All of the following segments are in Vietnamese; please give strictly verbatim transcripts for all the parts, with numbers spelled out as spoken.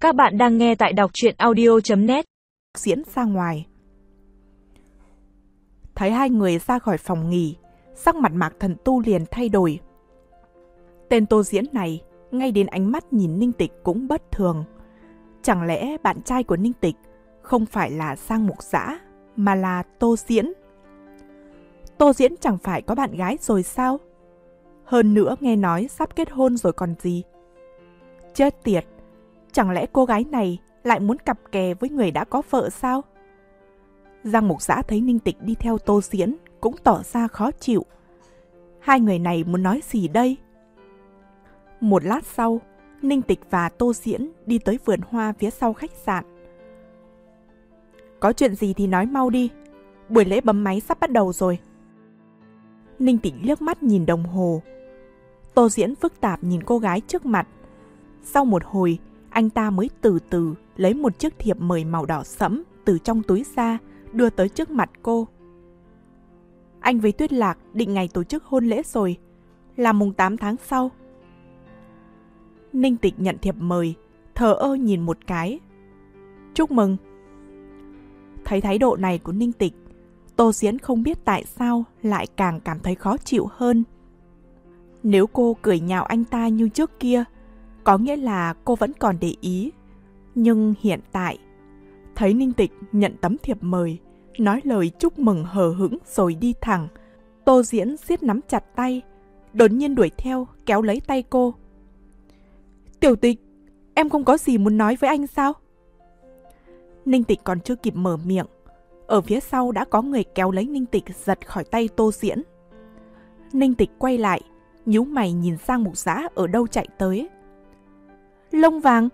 Các bạn đang nghe tại đọc truyện audio chấm net. Diễn ra ngoài. Thấy hai người ra khỏi phòng nghỉ, sắc mặt Mạc Thần Tu liền thay đổi. Tên Tô Diễn này, ngay đến ánh mắt nhìn Ninh Tịch cũng bất thường. Chẳng lẽ bạn trai của Ninh Tịch không phải là Giang Mục Dã, mà là Tô Diễn? Tô Diễn chẳng phải có bạn gái rồi sao? Hơn nữa nghe nói sắp kết hôn rồi còn gì. Chết tiệt, chẳng lẽ cô gái này lại muốn cặp kè với người đã có vợ sao? Giang Mục Dã thấy Ninh Tịch đi theo Tô Diễn cũng tỏ ra khó chịu. Hai người này muốn nói gì đây? Một lát sau, Ninh Tịch và Tô Diễn đi tới vườn hoa phía sau khách sạn. Có chuyện gì thì nói mau đi, buổi lễ bấm máy sắp bắt đầu rồi. Ninh Tịch liếc mắt nhìn đồng hồ. Tô Diễn phức tạp nhìn cô gái trước mặt. Sau một hồi, anh ta mới từ từ lấy một chiếc thiệp mời màu đỏ sẫm từ trong túi ra, đưa tới trước mặt cô. Anh với Tuyết Lạc định ngày tổ chức hôn lễ rồi, là mùng tám tháng sau. Ninh Tịch nhận thiệp mời, thờ ơ nhìn một cái. Chúc mừng. Thấy thái độ này của Ninh Tịch, Tô Diễn không biết tại sao lại càng cảm thấy khó chịu hơn. Nếu cô cười nhạo anh ta như trước kia, có nghĩa là cô vẫn còn để ý. Nhưng hiện tại, thấy Ninh Tịch nhận tấm thiệp mời, nói lời chúc mừng hờ hững rồi đi thẳng, Tô Diễn siết nắm chặt tay, đột nhiên đuổi theo kéo lấy tay cô. Tiểu Tịch, em không có gì muốn nói với anh sao? Ninh Tịch còn chưa kịp mở miệng, ở phía sau đã có người kéo lấy Ninh Tịch giật khỏi tay Tô Diễn. Ninh Tịch quay lại, nhíu mày nhìn Giang Mục Dã ở đâu chạy tới. Lông vàng.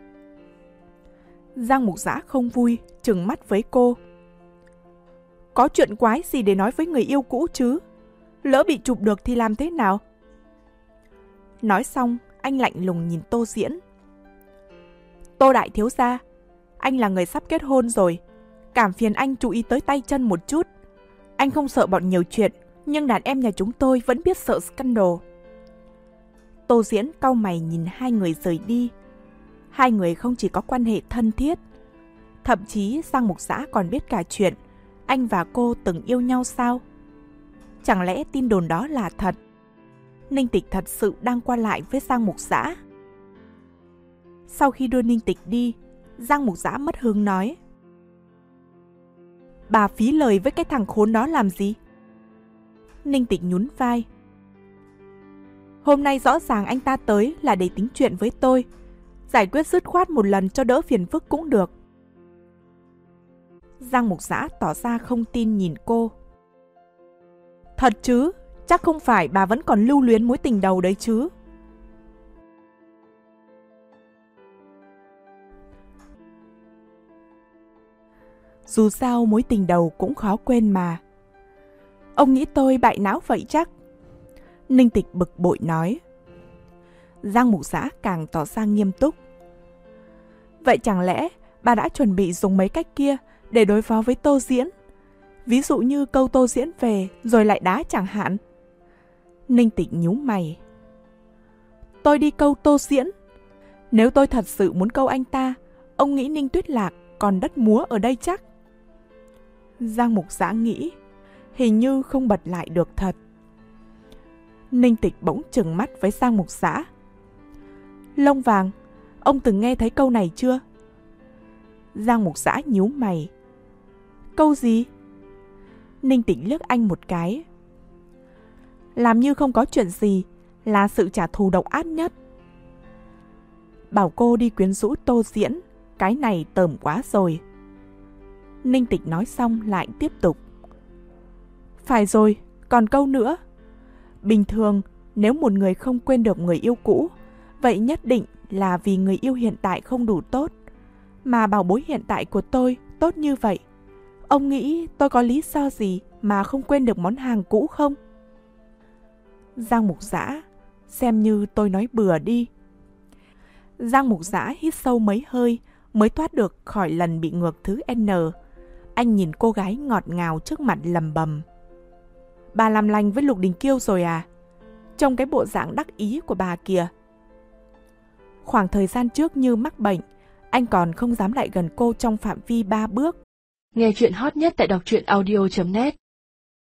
Giang Mục Dã không vui, trừng mắt với cô. Có chuyện quái gì để nói với người yêu cũ chứ? Lỡ bị chụp được thì làm thế nào? Nói xong, anh lạnh lùng nhìn Tô Diễn. Tô đại thiếu gia, anh là người sắp kết hôn rồi, cảm phiền anh chú ý tới tay chân một chút. Anh không sợ bọn nhiều chuyện, nhưng đàn em nhà chúng tôi vẫn biết sợ scandal. Tô Diễn cau mày nhìn hai người rời đi. Hai người không chỉ có quan hệ thân thiết, thậm chí Giang Mục Dã còn biết cả chuyện anh và cô từng yêu nhau sao? Chẳng lẽ tin đồn đó là thật? Ninh Tịch thật sự đang qua lại với Giang Mục Dã. Sau khi đưa Ninh Tịch đi, Giang Mục Dã mất hứng nói. Bà phí lời với cái thằng khốn đó làm gì? Ninh Tịch nhún vai. Hôm nay rõ ràng anh ta tới là để tính chuyện với tôi. Giải quyết dứt khoát một lần cho đỡ phiền phức cũng được. Giang Mục Dã tỏ ra không tin nhìn cô. Thật chứ, chắc không phải bà vẫn còn lưu luyến mối tình đầu đấy chứ? Dù sao mối tình đầu cũng khó quên mà. Ông nghĩ tôi bại não vậy chắc? Ninh Tịch bực bội nói. Giang Mục Dã càng tỏ ra nghiêm túc. Vậy chẳng lẽ bà đã chuẩn bị dùng mấy cách kia để đối phó với Tô Diễn? Ví dụ như câu Tô Diễn về rồi lại đá chẳng hạn. Ninh Tịch nhíu mày. Tôi đi câu Tô Diễn? Nếu tôi thật sự muốn câu anh ta, ông nghĩ Ninh Tuyết Lạc còn đất múa ở đây chắc? Giang Mục Dã nghĩ, hình như không bật lại được thật. Ninh Tịch bỗng trừng mắt với Giang Mục Dã. Lông vàng, ông từng nghe thấy câu này chưa? Giang Mục Dã nhíu mày. Câu gì? Ninh Tịch liếc anh một cái. Làm như không có chuyện gì là sự trả thù độc ác nhất. Bảo cô đi quyến rũ Tô Diễn, cái này tởm quá rồi. Ninh Tịch nói xong lại tiếp tục. Phải rồi, còn câu nữa. Bình thường, nếu một người không quên được người yêu cũ, vậy nhất định là vì người yêu hiện tại không đủ tốt. Mà bảo bối hiện tại của tôi tốt như vậy, ông nghĩ tôi có lý do gì mà không quên được món hàng cũ không? Giang Mục Dã, xem như tôi nói bừa đi. Giang Mục Dã hít sâu mấy hơi mới thoát được khỏi lần bị ngược thứ N. Anh nhìn cô gái ngọt ngào trước mặt lầm bầm. Bà làm lành với Lục Đình Kiêu rồi à? Trông cái bộ dạng đắc ý của bà kìa. Khoảng thời gian trước như mắc bệnh, anh còn không dám lại gần cô trong phạm vi ba bước. Nghe chuyện hot nhất tại đọc truyện audio chấm net.